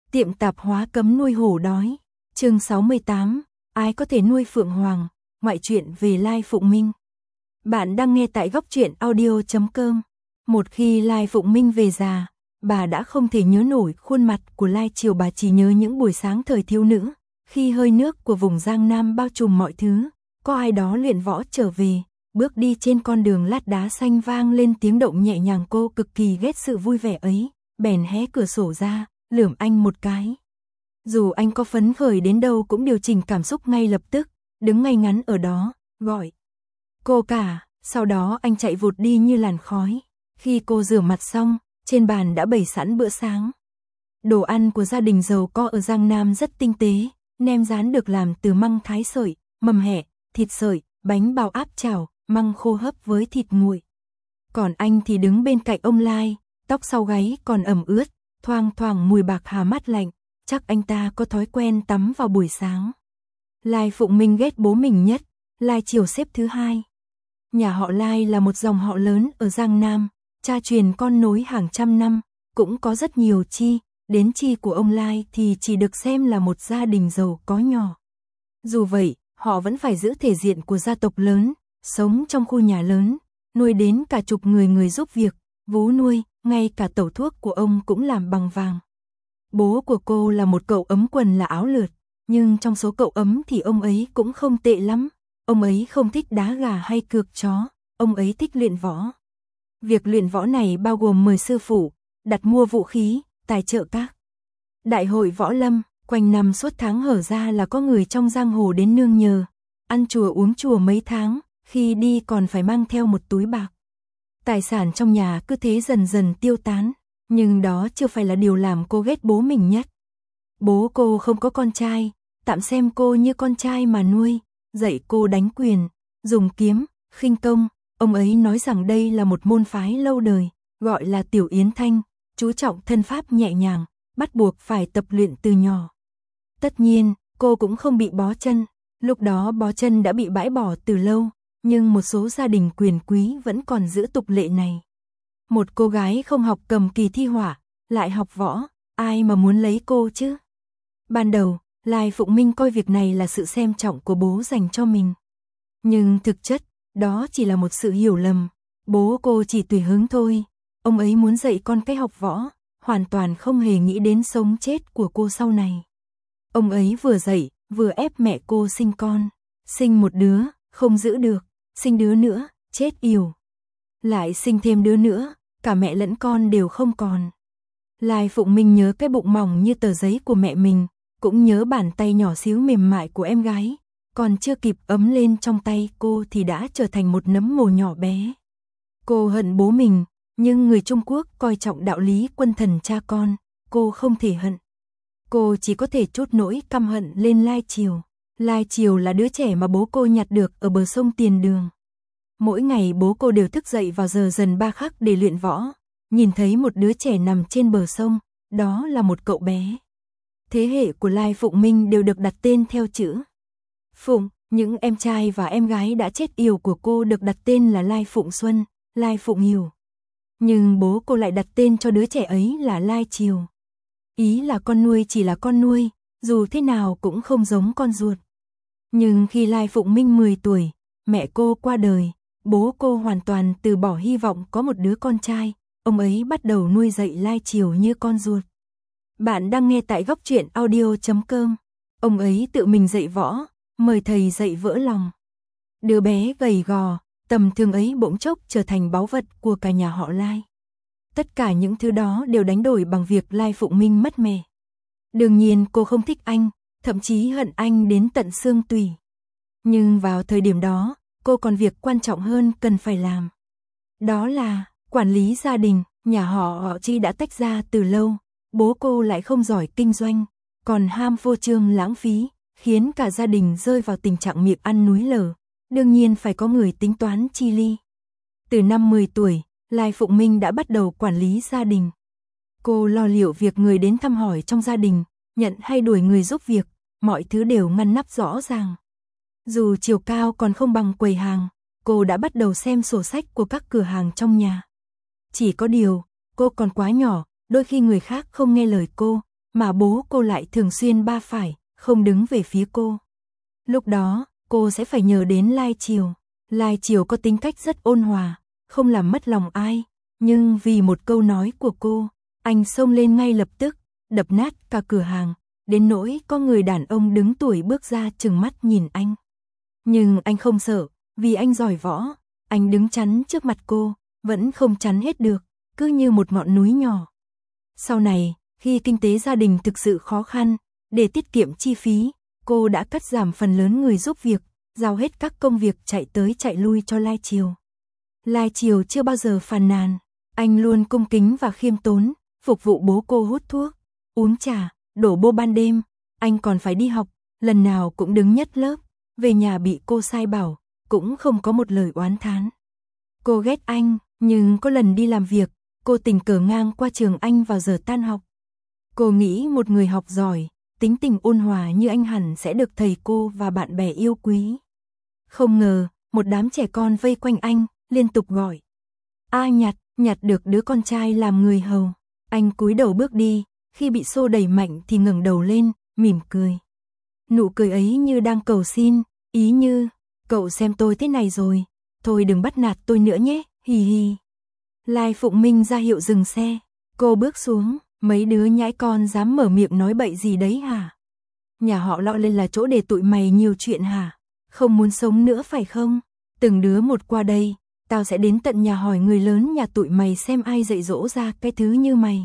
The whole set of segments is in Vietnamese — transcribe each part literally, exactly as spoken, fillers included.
Tiệm tạp hóa cấm nuôi hổ đói. Chương sáu mươi tám, ai có thể nuôi phượng hoàng, ngoại truyện về Lai Phụng Minh. Bạn đang nghe tại góc truyện audio chấm com. Một khi Lai Phụng Minh về già, bà đã không thể nhớ nổi khuôn mặt của Lai Triều, bà chỉ nhớ những buổi sáng thời thiếu nữ, khi hơi nước của vùng Giang Nam bao trùm mọi thứ, có ai đó luyện võ trở về, bước đi trên con đường lát đá xanh vang lên tiếng động nhẹ nhàng. Cô cực kỳ ghét sự vui vẻ ấy, bèn hé cửa sổ ra, lườm anh một cái. Dù anh có phấn khởi đến đâu cũng điều chỉnh cảm xúc ngay lập tức, đứng ngay ngắn ở đó, gọi cô cả, sau đó anh chạy vụt đi như làn khói. Khi cô rửa mặt xong, trên bàn đã bày sẵn bữa sáng. Đồ ăn của gia đình giàu có ở Giang Nam rất tinh tế, nem rán được làm từ măng thái sợi, mầm hẹ, thịt sợi, bánh bao áp chảo, măng khô hấp với thịt nguội. Còn anh thì đứng bên cạnh ông Lai, tóc sau gáy còn ẩm ướt, thoang thoảng mùi bạc hà mát lạnh, chắc anh ta có thói quen tắm vào buổi sáng. Lai Phụng Minh ghét bố mình nhất, Lai Triều xếp thứ hai. Nhà họ Lai là một dòng họ lớn ở Giang Nam, cha truyền con nối hàng trăm năm, cũng có rất nhiều chi, đến chi của ông Lai thì chỉ được xem là một gia đình giàu có nhỏ. Dù vậy, họ vẫn phải giữ thể diện của gia tộc lớn, sống trong khu nhà lớn, nuôi đến cả chục người người giúp việc, vú nuôi, ngay cả tẩu thuốc của ông cũng làm bằng vàng. Bố của cô là một cậu ấm quần là áo lượt, nhưng trong số cậu ấm thì ông ấy cũng không tệ lắm. Ông ấy không thích đá gà hay cược chó, ông ấy thích luyện võ. Việc luyện võ này bao gồm mời sư phụ, đặt mua vũ khí, tài trợ các đại hội võ lâm, quanh năm suốt tháng hở ra là có người trong giang hồ đến nương nhờ, ăn chùa uống chùa mấy tháng, khi đi còn phải mang theo một túi bạc. Tài sản trong nhà cứ thế dần dần tiêu tán, nhưng đó chưa phải là điều làm cô ghét bố mình nhất. Bố cô không có con trai, tạm xem cô như con trai mà nuôi, dạy cô đánh quyền, dùng kiếm, khinh công. Ông ấy nói rằng đây là một môn phái lâu đời, gọi là Tiểu Yến Thanh, chú trọng thân pháp nhẹ nhàng, bắt buộc phải tập luyện từ nhỏ. Tất nhiên, cô cũng không bị bó chân, lúc đó bó chân đã bị bãi bỏ từ lâu, nhưng một số gia đình quyền quý vẫn còn giữ tục lệ này. Một cô gái không học cầm kỳ thi họa, lại học võ, ai mà muốn lấy cô chứ? Ban đầu, Lai Phụng Minh coi việc này là sự xem trọng của bố dành cho mình. Nhưng thực chất, đó chỉ là một sự hiểu lầm. Bố cô chỉ tùy hứng thôi. Ông ấy muốn dạy con cách học võ, hoàn toàn không hề nghĩ đến sống chết của cô sau này. Ông ấy vừa dạy, vừa ép mẹ cô sinh con. Sinh một đứa, không giữ được. Sinh đứa nữa, chết yểu. Lại sinh thêm đứa nữa, cả mẹ lẫn con đều không còn. Lai Phụng Minh nhớ cái bụng mỏng như tờ giấy của mẹ mình, cũng nhớ bàn tay nhỏ xíu mềm mại của em gái, còn chưa kịp ấm lên trong tay cô thì đã trở thành một nấm mồ nhỏ bé. Cô hận bố mình, nhưng người Trung Quốc coi trọng đạo lý quân thần cha con, cô không thể hận. Cô chỉ có thể trút nỗi căm hận lên Lai Triều. Lai Triều là đứa trẻ mà bố cô nhặt được ở bờ sông Tiền Đường. Mỗi ngày bố cô đều thức dậy vào giờ dần ba khắc để luyện võ, nhìn thấy một đứa trẻ nằm trên bờ sông, đó là một cậu bé. Thế hệ của Lai Phụng Minh đều được đặt tên theo chữ Phụng, những em trai và em gái đã chết yểu của cô được đặt tên là Lai Phụng Xuân, Lai Phụng Hiểu. Nhưng bố cô lại đặt tên cho đứa trẻ ấy là Lai Triều. Ý là con nuôi chỉ là con nuôi, dù thế nào cũng không giống con ruột. Nhưng khi Lai Phụng Minh mười tuổi, mẹ cô qua đời, bố cô hoàn toàn từ bỏ hy vọng có một đứa con trai, ông ấy bắt đầu nuôi dạy Lai Triều như con ruột. Bạn đang nghe tại góc truyện audio chấm com. Ông ấy tự mình dạy võ, mời thầy dạy vỡ lòng. Đứa bé gầy gò, tầm thường ấy bỗng chốc trở thành báu vật của cả nhà họ Lai. Tất cả những thứ đó đều đánh đổi bằng việc Lai Phụng Minh mất mẹ. Đương nhiên cô không thích anh, thậm chí hận anh đến tận xương tủy. Nhưng vào thời điểm đó, cô còn việc quan trọng hơn cần phải làm. Đó là quản lý gia đình. Nhà họ họ Chi đã tách ra từ lâu, bố cô lại không giỏi kinh doanh, còn ham vô trương lãng phí, khiến cả gia đình rơi vào tình trạng miệng ăn núi lở. Đương nhiên phải có người tính toán chi ly. Từ năm mười tuổi, Lai Phụng Minh đã bắt đầu quản lý gia đình. Cô lo liệu việc người đến thăm hỏi trong gia đình, nhận hay đuổi người giúp việc, mọi thứ đều ngăn nắp rõ ràng. Dù chiều cao còn không bằng quầy hàng, cô đã bắt đầu xem sổ sách của các cửa hàng trong nhà. Chỉ có điều, cô còn quá nhỏ, đôi khi người khác không nghe lời cô, mà bố cô lại thường xuyên ba phải, không đứng về phía cô. Lúc đó, cô sẽ phải nhờ đến Lai Triều. Lai Triều có tính cách rất ôn hòa, không làm mất lòng ai, nhưng vì một câu nói của cô, anh xông lên ngay lập tức, đập nát cả cửa hàng, đến nỗi có người đàn ông đứng tuổi bước ra trừng mắt nhìn anh. Nhưng anh không sợ, vì anh giỏi võ, anh đứng chắn trước mặt cô, vẫn không chắn hết được, cứ như một ngọn núi nhỏ. Sau này, khi kinh tế gia đình thực sự khó khăn, để tiết kiệm chi phí, cô đã cắt giảm phần lớn người giúp việc, giao hết các công việc chạy tới chạy lui cho Lai Triều. Lai Triều chưa bao giờ phàn nàn, anh luôn cung kính và khiêm tốn, phục vụ bố cô hút thuốc, uống trà, đổ bô ban đêm, anh còn phải đi học, lần nào cũng đứng nhất lớp, về nhà bị cô sai bảo, cũng không có một lời oán thán. Cô ghét anh, nhưng có lần đi làm việc, cô tình cờ ngang qua trường anh vào giờ tan học. Cô nghĩ một người học giỏi, tính tình ôn hòa như anh hẳn sẽ được thầy cô và bạn bè yêu quý. Không ngờ, một đám trẻ con vây quanh anh, liên tục gọi. A Nhặt, nhặt được đứa con trai làm người hầu. Anh cúi đầu bước đi, khi bị xô đẩy mạnh thì ngẩng đầu lên, mỉm cười. Nụ cười ấy như đang cầu xin, ý như, cậu xem tôi thế này rồi, thôi đừng bắt nạt tôi nữa nhé, hì hì. Lai Phụng Minh ra hiệu dừng xe, cô bước xuống, mấy đứa nhãi con dám mở miệng nói bậy gì đấy hả? Nhà họ Lọ lên là chỗ để tụi mày nhiều chuyện hả? Không muốn sống nữa phải không? Từng đứa một qua đây, tao sẽ đến tận nhà hỏi người lớn nhà tụi mày xem ai dạy dỗ ra cái thứ như mày.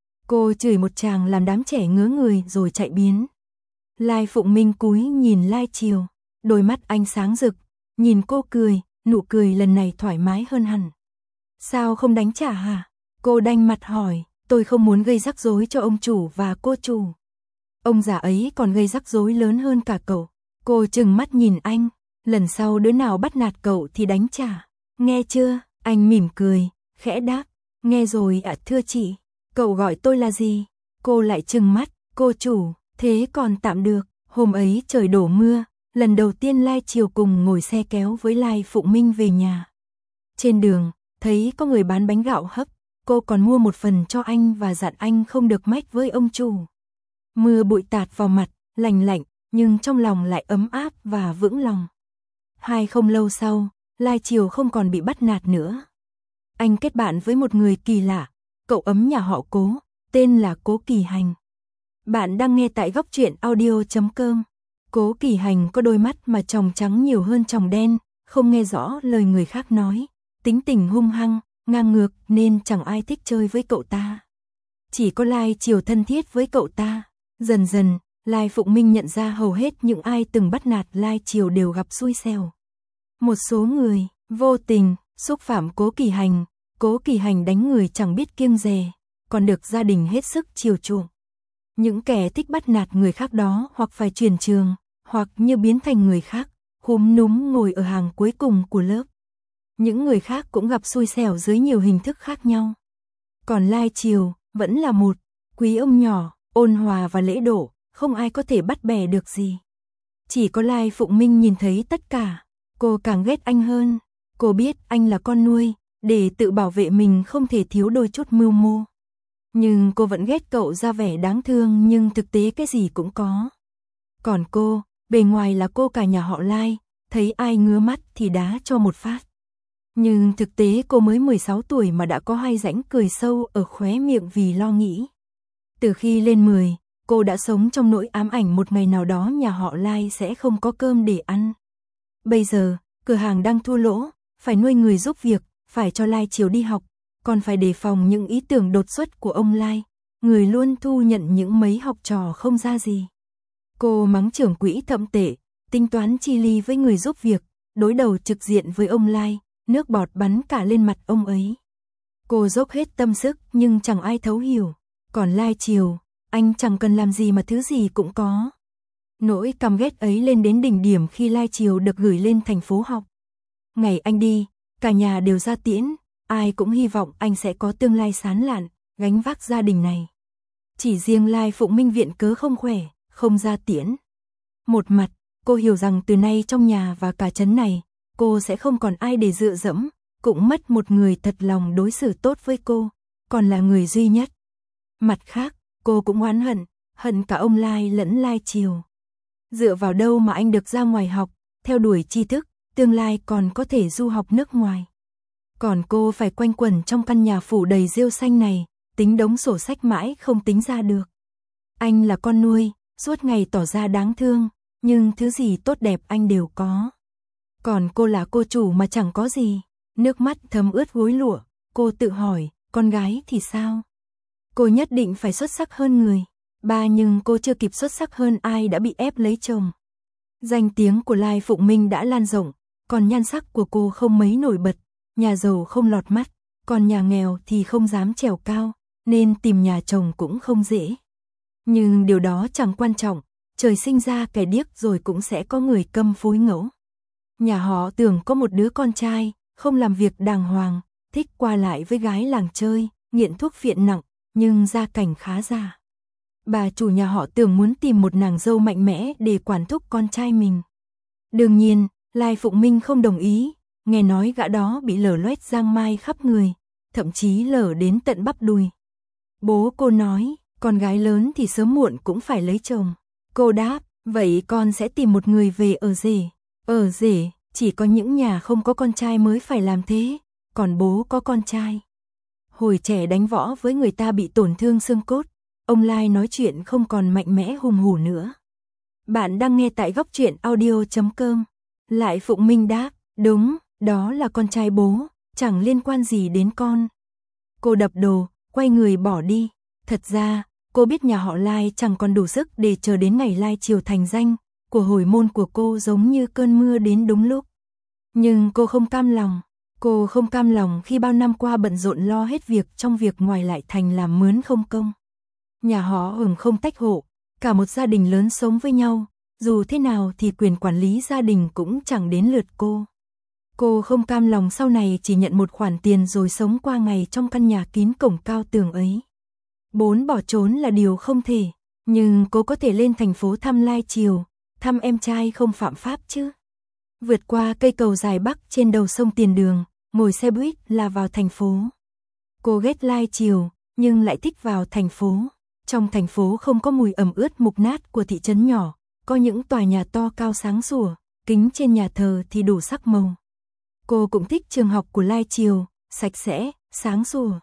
Cô chửi một tràng làm đám trẻ ngớ người rồi chạy biến. Lai Phụng Minh cúi nhìn Lai Triều, đôi mắt anh sáng rực, nhìn cô cười, nụ cười lần này thoải mái hơn hẳn. Sao không đánh trả hả? Cô đanh mặt hỏi, tôi không muốn gây rắc rối cho ông chủ và cô chủ. Ông già ấy còn gây rắc rối lớn hơn cả cậu. Cô trừng mắt nhìn anh, lần sau đứa nào bắt nạt cậu thì đánh trả. Nghe chưa? Anh mỉm cười, khẽ đáp, nghe rồi ạ thưa chị. Cậu gọi tôi là gì? Cô lại trừng mắt, cô chủ, thế còn tạm được. Hôm ấy trời đổ mưa, lần đầu tiên Lai Triều cùng ngồi xe kéo với Lai Phụng Minh về nhà. Trên đường, thấy có người bán bánh gạo hấp, cô còn mua một phần cho anh và dặn anh không được mách với ông chủ. Mưa bụi tạt vào mặt, lạnh lạnh, nhưng trong lòng lại ấm áp và vững lòng. Hai không lâu sau, Lai Triều không còn bị bắt nạt nữa. Anh kết bạn với một người kỳ lạ, cậu ấm nhà họ Cố, tên là Cố Kỳ Hành. Bạn đang nghe tại góc truyện audio chấm com. Cố Kỳ Hành có đôi mắt mà tròng trắng nhiều hơn tròng đen, không nghe rõ lời người khác nói, tính tình hung hăng, ngang ngược nên chẳng ai thích chơi với cậu ta. Chỉ có Lai Triều thân thiết với cậu ta. Dần dần, Lai Phụng Minh nhận ra hầu hết những ai từng bắt nạt Lai Triều đều gặp xui xẻo. Một số người, vô tình, xúc phạm Cố Kỳ Hành, Cố Kỳ Hành đánh người chẳng biết kiêng dè, còn được gia đình hết sức chiều chuộng. Những kẻ thích bắt nạt người khác đó hoặc phải chuyển trường, hoặc như biến thành người khác, khúm núm ngồi ở hàng cuối cùng của lớp. Những người khác cũng gặp xui xẻo dưới nhiều hình thức khác nhau. Còn Lai Triều vẫn là một quý ông nhỏ, ôn hòa và lễ độ, không ai có thể bắt bẻ được gì. Chỉ có Lai Phụng Minh nhìn thấy tất cả, cô càng ghét anh hơn. Cô biết anh là con nuôi, để tự bảo vệ mình không thể thiếu đôi chút mưu mô. Nhưng cô vẫn ghét cậu ra vẻ đáng thương nhưng thực tế cái gì cũng có. Còn cô, bề ngoài là cô cả nhà họ Lai, thấy ai ngứa mắt thì đá cho một phát. Nhưng thực tế cô mới mười sáu tuổi mà đã có hai rãnh cười sâu ở khóe miệng vì lo nghĩ. Từ khi lên mười, cô đã sống trong nỗi ám ảnh một ngày nào đó nhà họ Lai sẽ không có cơm để ăn. Bây giờ, cửa hàng đang thua lỗ, phải nuôi người giúp việc, phải cho Lai Triều đi học, còn phải đề phòng những ý tưởng đột xuất của ông Lai, người luôn thu nhận những mấy học trò không ra gì. Cô mắng trưởng quỹ thậm tệ, tính toán chi ly với người giúp việc, đối đầu trực diện với ông Lai, nước bọt bắn cả lên mặt ông ấy. Cô dốc hết tâm sức nhưng chẳng ai thấu hiểu. Còn Lai Triều, anh chẳng cần làm gì mà thứ gì cũng có. Nỗi căm ghét ấy lên đến đỉnh điểm khi Lai Triều được gửi lên thành phố học. Ngày anh đi, cả nhà đều ra tiễn, ai cũng hy vọng anh sẽ có tương lai sáng lạn, gánh vác gia đình này. Chỉ riêng Lai Phụng Minh viện cớ không khỏe, không ra tiễn. Một mặt, cô hiểu rằng từ nay trong nhà và cả trấn này, cô sẽ không còn ai để dựa dẫm, cũng mất một người thật lòng đối xử tốt với cô, còn là người duy nhất. Mặt khác, cô cũng oán hận, hận cả ông Lai lẫn Lai Triều. Dựa vào đâu mà anh được ra ngoài học, theo đuổi tri thức, tương lai còn có thể du học nước ngoài. Còn cô phải quanh quẩn trong căn nhà phủ đầy rêu xanh này, tính đống sổ sách mãi không tính ra được. Anh là con nuôi, suốt ngày tỏ ra đáng thương, nhưng thứ gì tốt đẹp anh đều có. Còn cô là cô chủ mà chẳng có gì. Nước mắt thấm ướt gối lụa, cô tự hỏi, con gái thì sao? Cô nhất định phải xuất sắc hơn người. Ba nhưng cô chưa kịp xuất sắc hơn ai đã bị ép lấy chồng. Danh tiếng của Lai Phụng Minh đã lan rộng, còn nhan sắc của cô không mấy nổi bật, nhà giàu không lọt mắt, còn nhà nghèo thì không dám trèo cao, nên tìm nhà chồng cũng không dễ. Nhưng điều đó chẳng quan trọng, trời sinh ra kẻ điếc rồi cũng sẽ có người câm phối ngẫu. Nhà họ Tưởng có một đứa con trai, không làm việc đàng hoàng, thích qua lại với gái làng chơi, nghiện thuốc phiện nặng, nhưng gia cảnh khá giả. Bà chủ nhà họ Tưởng muốn tìm một nàng dâu mạnh mẽ để quản thúc con trai mình. Đương nhiên, Lai Phụng Minh không đồng ý, nghe nói gã đó bị lở loét giang mai khắp người, thậm chí lở đến tận bắp đùi. Bố cô nói, con gái lớn thì sớm muộn cũng phải lấy chồng. Cô đáp, vậy con sẽ tìm một người về ở rể. Ở rể, chỉ có những nhà không có con trai mới phải làm thế, còn bố có con trai. Hồi trẻ đánh võ với người ta bị tổn thương xương cốt, ông Lai nói chuyện không còn mạnh mẽ hùng hổ nữa. Bạn đang nghe tại góc truyện audio chấm com. Lại Phụng Minh đáp, đúng, đó là con trai bố, chẳng liên quan gì đến con. Cô đập đồ, quay người bỏ đi. Thật ra, cô biết nhà họ Lai chẳng còn đủ sức để chờ đến ngày Lai Triều thành danh, của hồi môn của cô giống như cơn mưa đến đúng lúc. Nhưng cô không cam lòng, cô không cam lòng khi bao năm qua bận rộn lo hết việc trong việc ngoài lại thành làm mướn không công. Nhà họ Hưởng không tách hộ, cả một gia đình lớn sống với nhau, dù thế nào thì quyền quản lý gia đình cũng chẳng đến lượt cô. Cô không cam lòng sau này chỉ nhận một khoản tiền rồi sống qua ngày trong căn nhà kín cổng cao tường ấy. Bốn bỏ trốn là điều không thể, nhưng cô có thể lên thành phố thăm Lai Triều, thăm em trai không phạm pháp chứ. Vượt qua cây cầu dài bắc trên đầu sông Tiền Đường, ngồi xe buýt là vào thành phố. Cô ghét Lai Triều, nhưng lại thích vào thành phố. Trong thành phố không có mùi ẩm ướt mục nát của thị trấn nhỏ, có những tòa nhà to cao sáng sủa, kính trên nhà thờ thì đủ sắc màu. Cô cũng thích trường học của Lai Triều, sạch sẽ, sáng sủa.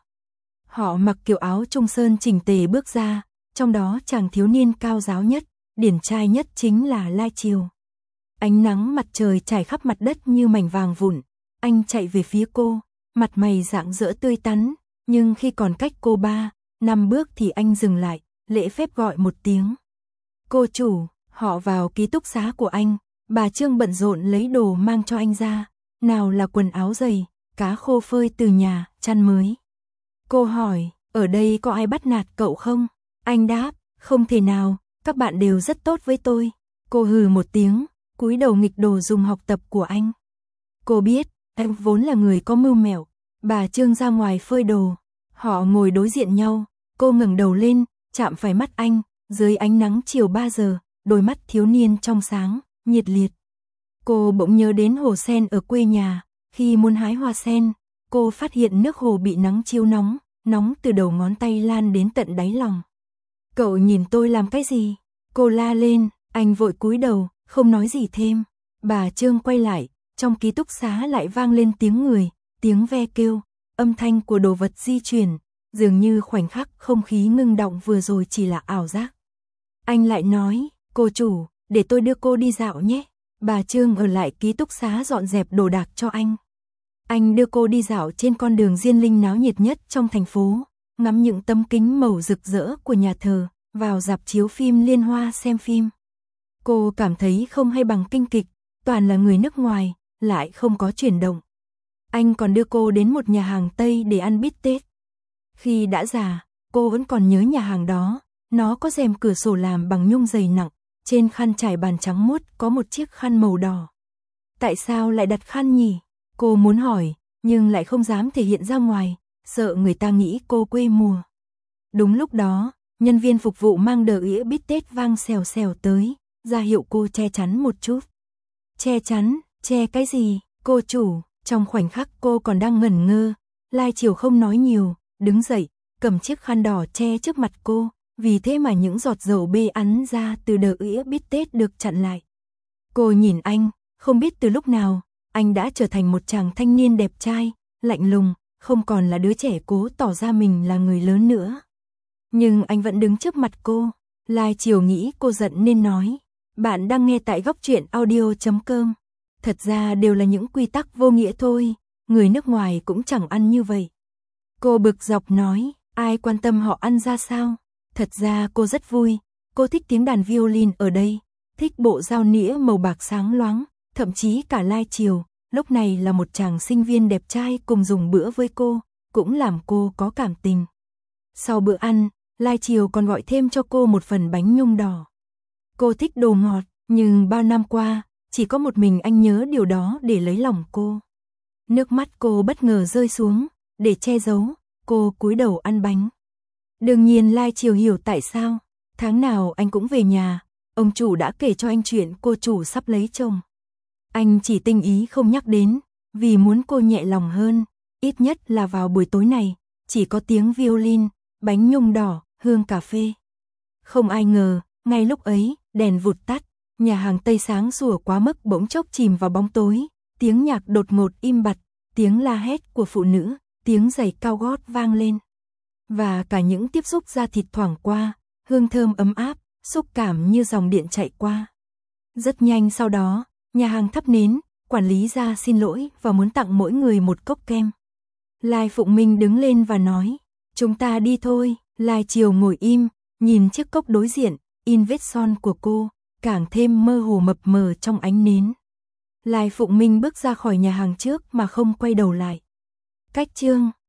Họ mặc kiểu áo trung sơn chỉnh tề bước ra, trong đó chàng thiếu niên cao ráo nhất, điển trai nhất chính là Lai Triều. Ánh nắng mặt trời trải khắp mặt đất như mảnh vàng vụn, anh chạy về phía cô, mặt mày rạng rỡ tươi tắn, nhưng khi còn cách cô ba, năm bước thì anh dừng lại, lễ phép gọi một tiếng. Cô chủ, họ vào ký túc xá của anh, bà Trương bận rộn lấy đồ mang cho anh ra, nào là quần áo giày, cá khô phơi từ nhà, chăn mới. Cô hỏi, ở đây có ai bắt nạt cậu không? Anh đáp, không thể nào, các bạn đều rất tốt với tôi. Cô hừ một tiếng, cúi đầu nghịch đồ dùng học tập của anh. Cô biết, anh vốn là người có mưu mẹo. Bà Trương ra ngoài phơi đồ. Họ ngồi đối diện nhau, cô ngẩng đầu lên, chạm phải mắt anh, dưới ánh nắng chiều ba giờ, đôi mắt thiếu niên trong sáng, nhiệt liệt. Cô bỗng nhớ đến hồ sen ở quê nhà, khi muốn hái hoa sen, cô phát hiện nước hồ bị nắng chiếu nóng, nóng từ đầu ngón tay lan đến tận đáy lòng. Cậu nhìn tôi làm cái gì? Cô la lên, anh vội cúi đầu, không nói gì thêm. Bà Trương quay lại, trong ký túc xá lại vang lên tiếng người, tiếng ve kêu, âm thanh của đồ vật di chuyển, dường như khoảnh khắc không khí ngưng động vừa rồi chỉ là ảo giác. Anh lại nói, cô chủ, để tôi đưa cô đi dạo nhé. Bà Trương ở lại ký túc xá dọn dẹp đồ đạc cho anh. Anh đưa cô đi dạo trên con đường Diên Linh náo nhiệt nhất trong thành phố, ngắm những tấm kính màu rực rỡ của nhà thờ, vào rạp chiếu phim Liên Hoa xem phim. Cô cảm thấy không hay bằng kinh kịch, toàn là người nước ngoài, lại không có chuyển động. Anh còn đưa cô đến một nhà hàng Tây để ăn bít tết. Khi đã già, cô vẫn còn nhớ nhà hàng đó, nó có rèm cửa sổ làm bằng nhung dày nặng, trên khăn trải bàn trắng muốt có một chiếc khăn màu đỏ. Tại sao lại đặt khăn nhỉ? Cô muốn hỏi, nhưng lại không dám thể hiện ra ngoài, sợ người ta nghĩ cô quê mùa. Đúng lúc đó, nhân viên phục vụ mang đờ ĩa bít tết vang xèo xèo tới, ra hiệu cô che chắn một chút. Che chắn, che cái gì? Cô chủ, trong khoảnh khắc cô còn đang ngẩn ngơ, Lai Triều không nói nhiều, đứng dậy, cầm chiếc khăn đỏ che trước mặt cô, vì thế mà những giọt dầu bê ắn ra từ đờ ĩa bít tết được chặn lại. Cô nhìn anh, không biết từ lúc nào, anh đã trở thành một chàng thanh niên đẹp trai, lạnh lùng, không còn là đứa trẻ cố tỏ ra mình là người lớn nữa. Nhưng anh vẫn đứng trước mặt cô. Lai Chiều nghĩ cô giận nên nói, bạn đang nghe tại góc truyện audio chấm com. Thật ra đều là những quy tắc vô nghĩa thôi, người nước ngoài cũng chẳng ăn như vậy. Cô bực dọc nói, ai quan tâm họ ăn ra sao? Thật ra cô rất vui, cô thích tiếng đàn violin ở đây, thích bộ dao nĩa màu bạc sáng loáng, thậm chí cả Lai Chiều, lúc này là một chàng sinh viên đẹp trai cùng dùng bữa với cô, cũng làm cô có cảm tình. Sau bữa ăn, Lai Chiều còn gọi thêm cho cô một phần bánh nhung đỏ. Cô thích đồ ngọt, nhưng bao năm qua, chỉ có một mình anh nhớ điều đó để lấy lòng cô. Nước mắt cô bất ngờ rơi xuống, để che giấu, cô cúi đầu ăn bánh. Đương nhiên Lai Chiều hiểu tại sao, tháng nào anh cũng về nhà, ông chủ đã kể cho anh chuyện cô chủ sắp lấy chồng. Anh chỉ tinh ý không nhắc đến, vì muốn cô nhẹ lòng hơn, ít nhất là vào buổi tối này, chỉ có tiếng violin, bánh nhung đỏ, hương cà phê. Không ai ngờ, ngay lúc ấy, đèn vụt tắt, nhà hàng Tây sáng sủa quá mức bỗng chốc chìm vào bóng tối, tiếng nhạc đột ngột im bặt, tiếng la hét của phụ nữ, tiếng giày cao gót vang lên. Và cả những tiếp xúc da thịt thoảng qua, hương thơm ấm áp, xúc cảm như dòng điện chạy qua. Rất nhanh sau đó, nhà hàng thắp nến, quản lý ra xin lỗi và muốn tặng mỗi người một cốc kem. Lai Phụng Minh đứng lên và nói, chúng ta đi thôi. Lai Chiều ngồi im, nhìn chiếc cốc đối diện, in vết son của cô, càng thêm mơ hồ mập mờ trong ánh nến. Lai Phụng Minh bước ra khỏi nhà hàng trước mà không quay đầu lại. Cách chương